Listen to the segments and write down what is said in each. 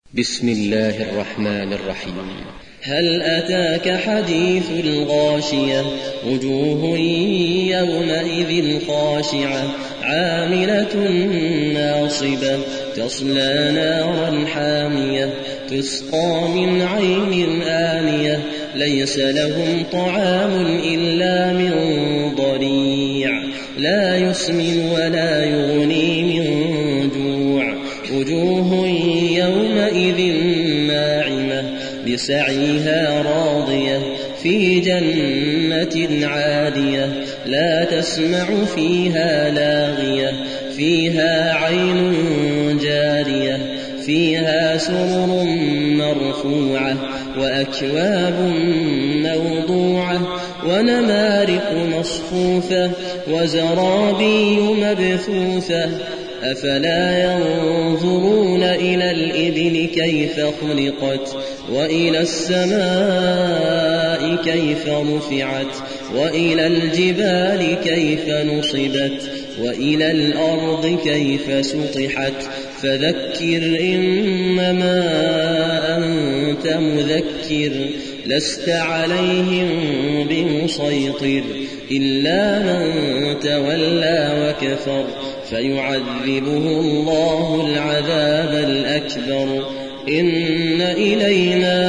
بسم الله الرحمن الرحيم. هل أتاك حديث الغاشية وجوه يومئذ خاشعة عاملة ناصبة تصلى نارا حامية تسقى من عين آنية ليس لهم طعام إلا من ضريع لا يسمن ولا يغني من جوع وجوه يومئذ ناعمة لسعيها راضية في جنة عالية لا تسمع فيها لاغية فيها عين جارية فيها سرر مرفوعة وأكواب موضوعة ونمارق مصفوفة وزرابي مبثوثة أفلا ينظرون إلى الإبل كيف خلقت وإلى السماء كيف رفعت وإلى الجبال كيف نصبت وإلى الأرض كيف سطحت فذكر إنما أنت مذكر لست عليهم بمسيطر إلا من تولى وكفر فيعذبه الله العذاب الأكبر إن إلينا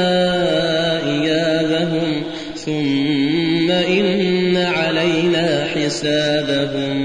إيابهم ثم إن علينا حسابهم.